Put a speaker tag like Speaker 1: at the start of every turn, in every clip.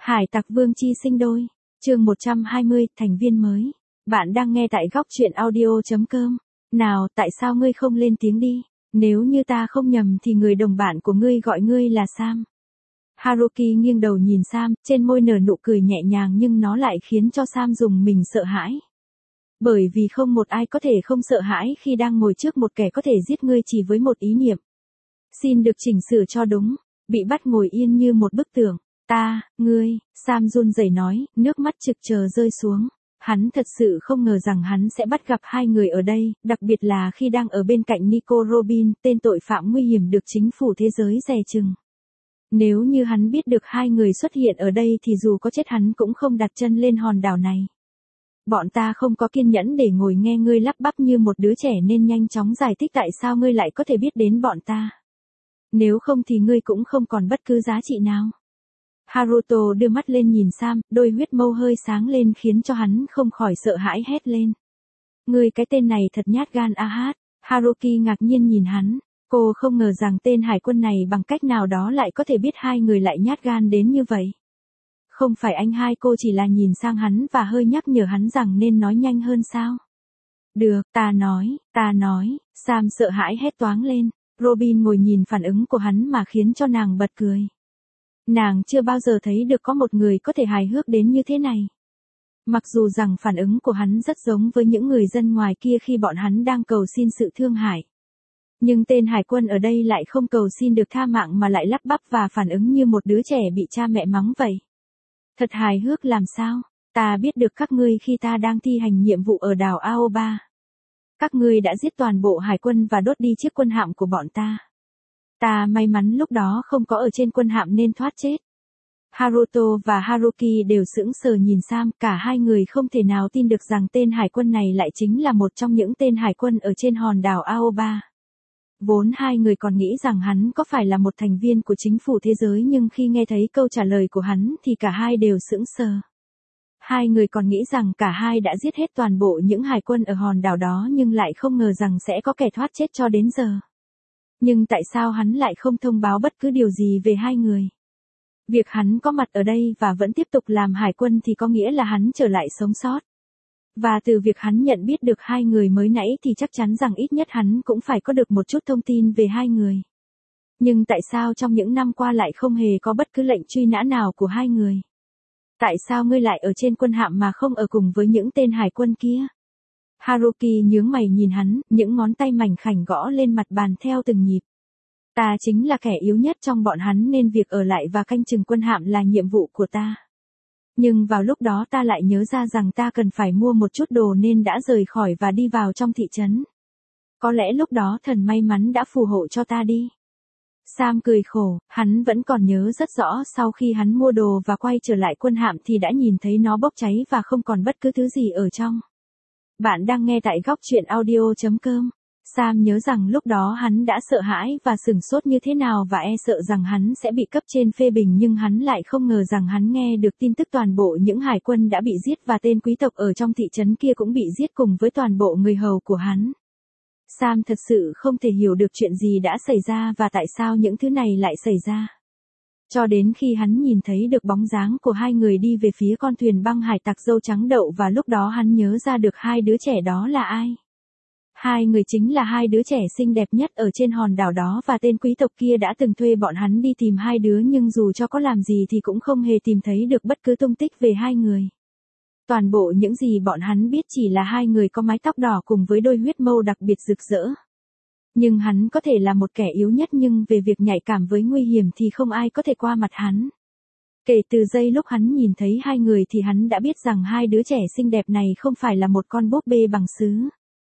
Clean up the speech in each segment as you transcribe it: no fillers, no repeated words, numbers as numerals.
Speaker 1: Hải Tặc Vương chi sinh đôi, chương 120, thành viên mới. Bạn đang nghe tại góc truyện audio.com. Nào, tại sao ngươi không lên tiếng đi? Nếu như ta không nhầm thì người đồng bạn của ngươi gọi ngươi là Sam. Haruki nghiêng đầu nhìn Sam, trên môi nở nụ cười nhẹ nhàng nhưng nó lại khiến cho Sam dùng mình sợ hãi. Bởi vì không một ai có thể không sợ hãi khi đang ngồi trước một kẻ có thể giết ngươi chỉ với một ý niệm. Xin được chỉnh sửa cho đúng, bị bắt ngồi yên như một bức tường. Ngươi, Sam run rẩy nói, nước mắt trực chờ rơi xuống. Hắn thật sự không ngờ rằng hắn sẽ bắt gặp hai người ở đây, đặc biệt là khi đang ở bên cạnh Nico Robin, tên tội phạm nguy hiểm được chính phủ thế giới dè chừng. Nếu như hắn biết được hai người xuất hiện ở đây thì dù có chết hắn cũng không đặt chân lên hòn đảo này. Bọn ta không có kiên nhẫn để ngồi nghe ngươi lắp bắp như một đứa trẻ nên nhanh chóng giải thích tại sao ngươi lại có thể biết đến bọn ta. Nếu không thì ngươi cũng không còn bất cứ giá trị nào. Haruto đưa mắt lên nhìn Sam, đôi huyết mâu hơi sáng lên khiến cho hắn không khỏi sợ hãi hét lên. Ngươi cái tên này thật nhát gan a hát. Haruki ngạc nhiên nhìn hắn, cô không ngờ rằng tên hải quân này bằng cách nào đó lại có thể biết hai người lại nhát gan đến như vậy. Không phải anh hai, cô chỉ là nhìn sang hắn và hơi nhắc nhở hắn rằng nên nói nhanh hơn sao. Được, ta nói, Sam sợ hãi hét toáng lên. Robin ngồi nhìn phản ứng của hắn mà khiến cho nàng bật cười. Nàng chưa bao giờ thấy được có một người có thể hài hước đến như thế này. Mặc dù rằng phản ứng của hắn rất giống với những người dân ngoài kia khi bọn hắn đang cầu xin sự thương hại. Nhưng tên hải quân ở đây lại không cầu xin được tha mạng mà lại lắp bắp và phản ứng như một đứa trẻ bị cha mẹ mắng vậy. Thật hài hước làm sao? Ta biết được các ngươi khi ta đang thi hành nhiệm vụ ở đảo Aoba. Các ngươi đã giết toàn bộ hải quân và đốt đi chiếc quân hạm của bọn ta. Ta may mắn lúc đó không có ở trên quân hạm nên thoát chết. Haruto và Haruki đều sững sờ nhìn Sam, cả hai người không thể nào tin được rằng tên hải quân này lại chính là một trong những tên hải quân ở trên hòn đảo Aoba. Vốn hai người còn nghĩ rằng hắn có phải là một thành viên của chính phủ thế giới nhưng khi nghe thấy câu trả lời của hắn thì cả hai đều sững sờ. Hai người còn nghĩ rằng cả hai đã giết hết toàn bộ những hải quân ở hòn đảo đó nhưng lại không ngờ rằng sẽ có kẻ thoát chết cho đến giờ. Nhưng tại sao hắn lại không thông báo bất cứ điều gì về hai người? Việc hắn có mặt ở đây và vẫn tiếp tục làm hải quân thì có nghĩa là hắn trở lại sống sót. Và từ việc hắn nhận biết được hai người mới nãy thì chắc chắn rằng ít nhất hắn cũng phải có được một chút thông tin về hai người. Nhưng tại sao trong những năm qua lại không hề có bất cứ lệnh truy nã nào của hai người? Tại sao ngươi lại ở trên quân hạm mà không ở cùng với những tên hải quân kia? Haruki nhướng mày nhìn hắn, những ngón tay mảnh khảnh gõ lên mặt bàn theo từng nhịp. Ta chính là kẻ yếu nhất trong bọn hắn nên việc ở lại và canh chừng quân hạm là nhiệm vụ của ta. Nhưng vào lúc đó ta lại nhớ ra rằng ta cần phải mua một chút đồ nên đã rời khỏi và đi vào trong thị trấn. Có lẽ lúc đó thần may mắn đã phù hộ cho ta đi. Sam cười khổ, hắn vẫn còn nhớ rất rõ sau khi hắn mua đồ và quay trở lại quân hạm thì đã nhìn thấy nó bốc cháy và không còn bất cứ thứ gì ở trong. Bạn đang nghe tại góc truyện audio.com. Sam nhớ rằng lúc đó hắn đã sợ hãi và sửng sốt như thế nào và e sợ rằng hắn sẽ bị cấp trên phê bình nhưng hắn lại không ngờ rằng hắn nghe được tin tức toàn bộ những hải quân đã bị giết và tên quý tộc ở trong thị trấn kia cũng bị giết cùng với toàn bộ người hầu của hắn. Sam thật sự không thể hiểu được chuyện gì đã xảy ra và tại sao những thứ này lại xảy ra. Cho đến khi hắn nhìn thấy được bóng dáng của hai người đi về phía con thuyền băng hải tặc dâu trắng đậu và lúc đó hắn nhớ ra được hai đứa trẻ đó là ai. Hai người chính là hai đứa trẻ xinh đẹp nhất ở trên hòn đảo đó và tên quý tộc kia đã từng thuê bọn hắn đi tìm hai đứa nhưng dù cho có làm gì thì cũng không hề tìm thấy được bất cứ tung tích về hai người. Toàn bộ những gì bọn hắn biết chỉ là hai người có mái tóc đỏ cùng với đôi huyết mâu đặc biệt rực rỡ. Nhưng hắn có thể là một kẻ yếu nhất nhưng về việc nhạy cảm với nguy hiểm thì không ai có thể qua mặt hắn. Kể từ giây lúc hắn nhìn thấy hai người thì hắn đã biết rằng hai đứa trẻ xinh đẹp này không phải là một con búp bê bằng sứ.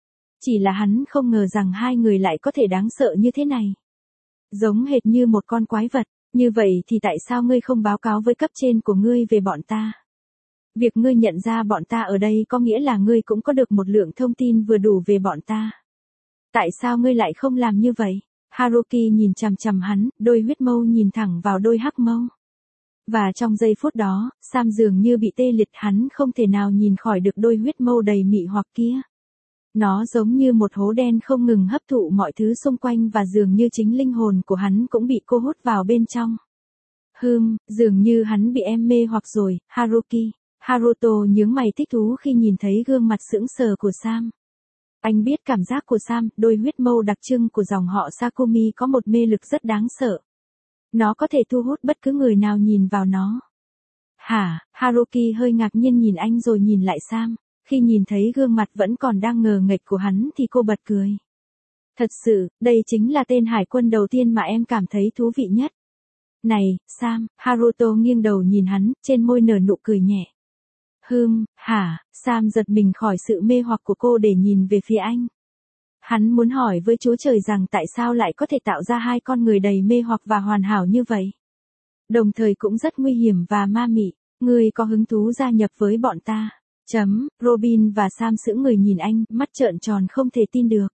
Speaker 1: Chỉ là hắn không ngờ rằng hai người lại có thể đáng sợ như thế này. Giống hệt như một con quái vật, như vậy thì tại sao ngươi không báo cáo với cấp trên của ngươi về bọn ta? Việc ngươi nhận ra bọn ta ở đây có nghĩa là ngươi cũng có được một lượng thông tin vừa đủ về bọn ta. Tại sao ngươi lại không làm như vậy? Haruki nhìn chằm chằm hắn, đôi huyết mâu nhìn thẳng vào đôi hắc mâu. Và trong giây phút đó, Sam dường như bị tê liệt, hắn không thể nào nhìn khỏi được đôi huyết mâu đầy mị hoặc kia. Nó giống như một hố đen không ngừng hấp thụ mọi thứ xung quanh và dường như chính linh hồn của hắn cũng bị cô hút vào bên trong. Dường như hắn bị em mê hoặc rồi, Haruki. Haruto nhướng mày thích thú khi nhìn thấy gương mặt sững sờ của Sam. Anh biết cảm giác của Sam, đôi huyết mâu đặc trưng của dòng họ Sakumi có một mê lực rất đáng sợ. Nó có thể thu hút bất cứ người nào nhìn vào nó. Hả? Haruki hơi ngạc nhiên nhìn anh rồi nhìn lại Sam. Khi nhìn thấy gương mặt vẫn còn đang ngờ nghệch của hắn thì cô bật cười. Thật sự, đây chính là tên hải quân đầu tiên mà em cảm thấy thú vị nhất. Này, Sam, Haruto nghiêng đầu nhìn hắn, trên môi nở nụ cười nhẹ. Hả? Sam giật mình khỏi sự mê hoặc của cô để nhìn về phía anh. Hắn muốn hỏi với Chúa Trời rằng tại sao lại có thể tạo ra hai con người đầy mê hoặc và hoàn hảo như vậy. Đồng thời cũng rất nguy hiểm và ma mị. Ngươi có hứng thú gia nhập với bọn ta? Robin và Sam sững người nhìn anh, mắt trợn tròn không thể tin được.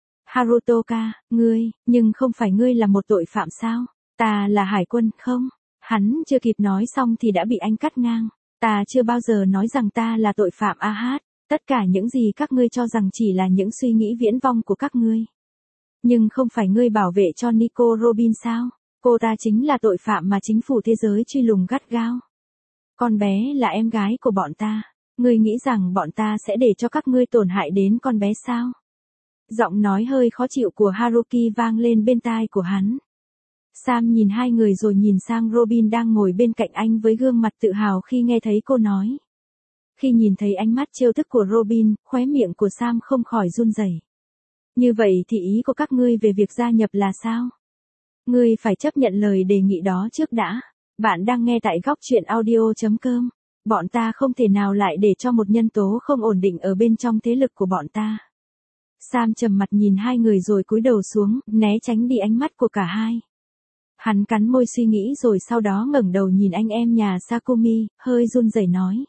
Speaker 1: Haruto-ka, nhưng không phải ngươi là một tội phạm sao? Ta là hải quân, không? Hắn chưa kịp nói xong thì đã bị anh cắt ngang. Ta chưa bao giờ nói rằng ta là tội phạm tất cả những gì các ngươi cho rằng chỉ là những suy nghĩ viễn vong của các ngươi. Nhưng không phải ngươi bảo vệ cho Nico Robin sao? Cô ta chính là tội phạm mà chính phủ thế giới truy lùng gắt gao. Con bé là em gái của bọn ta. Ngươi nghĩ rằng bọn ta sẽ để cho các ngươi tổn hại đến con bé sao? Giọng nói hơi khó chịu của Haruki vang lên bên tai của hắn. Sam nhìn hai người rồi nhìn sang Robin đang ngồi bên cạnh anh với gương mặt tự hào khi nghe thấy cô nói. Khi nhìn thấy ánh mắt trêu tức của Robin, khóe miệng của Sam không khỏi run rẩy. Như vậy thì ý của các ngươi về việc gia nhập là sao? Ngươi phải chấp nhận lời đề nghị đó trước đã. Bạn đang nghe tại góc truyện audio.com. Bọn ta không thể nào lại để cho một nhân tố không ổn định ở bên trong thế lực của bọn ta. Sam trầm mặt nhìn hai người rồi cúi đầu xuống, né tránh đi ánh mắt của cả hai. Hắn cắn môi suy nghĩ rồi sau đó ngẩng đầu nhìn anh em nhà Sakumi, hơi run rẩy nói.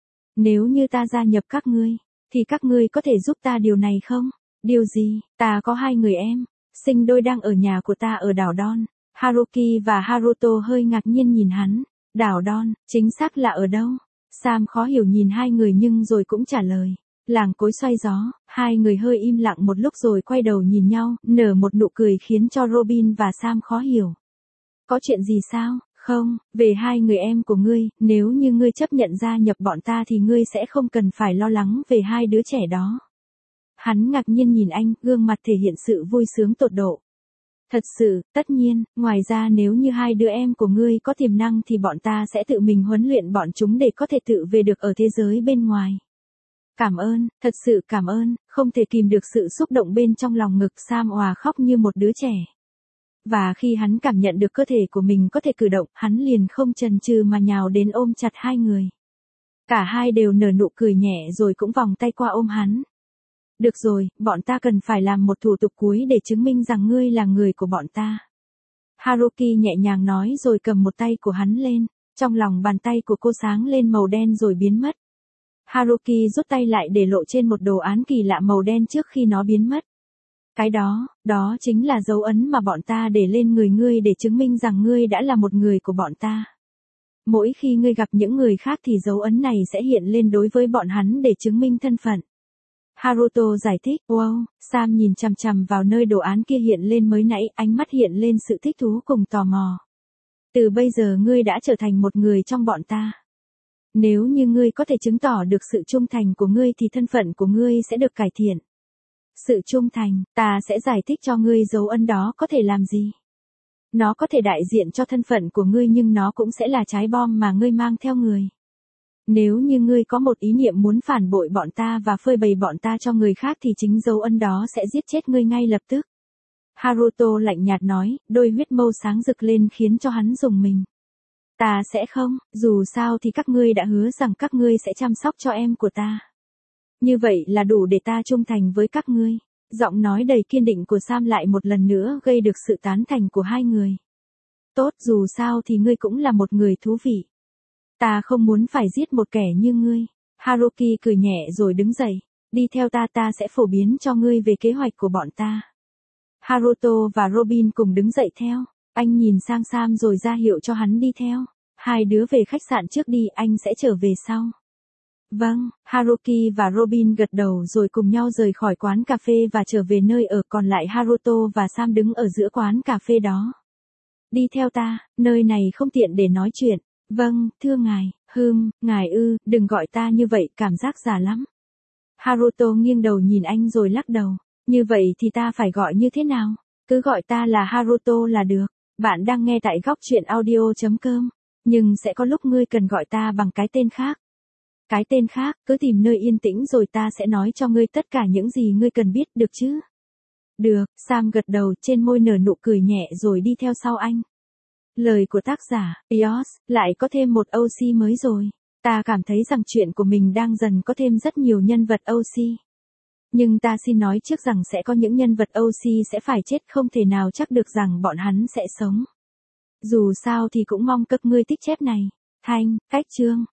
Speaker 1: Nếu như ta gia nhập các ngươi, thì các ngươi có thể giúp ta điều này không? Điều gì? Ta có hai người em, sinh đôi đang ở nhà của ta ở đảo Don. Haruki và Haruto hơi ngạc nhiên nhìn hắn. Đảo Don, chính xác là ở đâu? Sam khó hiểu nhìn hai người nhưng rồi cũng trả lời. Làng cối xoay gió. Hai người hơi im lặng một lúc rồi quay đầu nhìn nhau, nở một nụ cười khiến cho Robin và Sam khó hiểu. Có chuyện gì sao? Không, về hai người em của ngươi, nếu như ngươi chấp nhận gia nhập bọn ta thì ngươi sẽ không cần phải lo lắng về hai đứa trẻ đó. Hắn ngạc nhiên nhìn anh, gương mặt thể hiện sự vui sướng tột độ. Thật sự, tất nhiên, ngoài ra nếu như hai đứa em của ngươi có tiềm năng thì bọn ta sẽ tự mình huấn luyện bọn chúng để có thể tự về được ở thế giới bên ngoài. Cảm ơn, thật sự cảm ơn, không thể kìm được sự xúc động bên trong lòng ngực. Sam òa khóc như một đứa trẻ. Và khi hắn cảm nhận được cơ thể của mình có thể cử động, hắn liền không chần chừ mà nhào đến ôm chặt hai người. Cả hai đều nở nụ cười nhẹ rồi cũng vòng tay qua ôm hắn. Được rồi, bọn ta cần phải làm một thủ tục cuối để chứng minh rằng ngươi là người của bọn ta. Haruki nhẹ nhàng nói rồi cầm một tay của hắn lên. Trong lòng bàn tay của cô sáng lên màu đen rồi biến mất. Haruki rút tay lại để lộ trên một đồ án kỳ lạ màu đen trước khi nó biến mất. Cái đó chính là dấu ấn mà bọn ta để lên người ngươi để chứng minh rằng ngươi đã là một người của bọn ta. Mỗi khi ngươi gặp những người khác thì dấu ấn này sẽ hiện lên đối với bọn hắn để chứng minh thân phận. Haruto giải thích. Wow, Sam nhìn chằm chằm vào nơi đồ án kia hiện lên mới nãy, ánh mắt hiện lên sự thích thú cùng tò mò. Từ bây giờ ngươi đã trở thành một người trong bọn ta. Nếu như ngươi có thể chứng tỏ được sự trung thành của ngươi thì thân phận của ngươi sẽ được cải thiện. Sự trung thành, ta sẽ giải thích cho ngươi dấu ấn đó có thể làm gì. Nó có thể đại diện cho thân phận của ngươi nhưng nó cũng sẽ là trái bom mà ngươi mang theo người. Nếu như ngươi có một ý niệm muốn phản bội bọn ta và phơi bày bọn ta cho người khác thì chính dấu ấn đó sẽ giết chết ngươi ngay lập tức. Haruto lạnh nhạt nói, đôi huyết mâu sáng rực lên khiến cho hắn rùng mình. Ta sẽ không, dù sao thì các ngươi đã hứa rằng các ngươi sẽ chăm sóc cho em của ta. Như vậy là đủ để ta trung thành với các ngươi. Giọng nói đầy kiên định của Sam lại một lần nữa gây được sự tán thành của hai người. Tốt, dù sao thì ngươi cũng là một người thú vị. Ta không muốn phải giết một kẻ như ngươi. Haruki cười nhẹ rồi đứng dậy. Đi theo ta sẽ phổ biến cho ngươi về kế hoạch của bọn ta. Haruto và Robin cùng đứng dậy theo. Anh nhìn sang Sam rồi ra hiệu cho hắn đi theo. Hai đứa về khách sạn trước đi, anh sẽ trở về sau. Vâng, Haruki và Robin gật đầu rồi cùng nhau rời khỏi quán cà phê và trở về nơi ở, còn lại Haruto và Sam đứng ở giữa quán cà phê đó. Đi theo ta, nơi này không tiện để nói chuyện. Vâng, thưa ngài. Ngài ư, đừng gọi ta như vậy, cảm giác già lắm. Haruto nghiêng đầu nhìn anh rồi lắc đầu. Như vậy thì ta phải gọi như thế nào? Cứ gọi ta là Haruto là được. Bạn đang nghe tại góc chuyện audio.com. Nhưng sẽ có lúc ngươi cần gọi ta bằng cái tên khác. Cái tên khác, cứ tìm nơi yên tĩnh rồi ta sẽ nói cho ngươi tất cả những gì ngươi cần biết, được chứ? Được, Sam gật đầu, trên môi nở nụ cười nhẹ rồi đi theo sau anh. Lời của tác giả, Eos, lại có thêm một OC mới rồi. Ta cảm thấy rằng chuyện của mình đang dần có thêm rất nhiều nhân vật OC. Nhưng ta xin nói trước rằng sẽ có những nhân vật OC sẽ phải chết, không thể nào chắc được rằng bọn hắn sẽ sống. Dù sao thì cũng mong các ngươi tích chép này. Thanh, cách chương.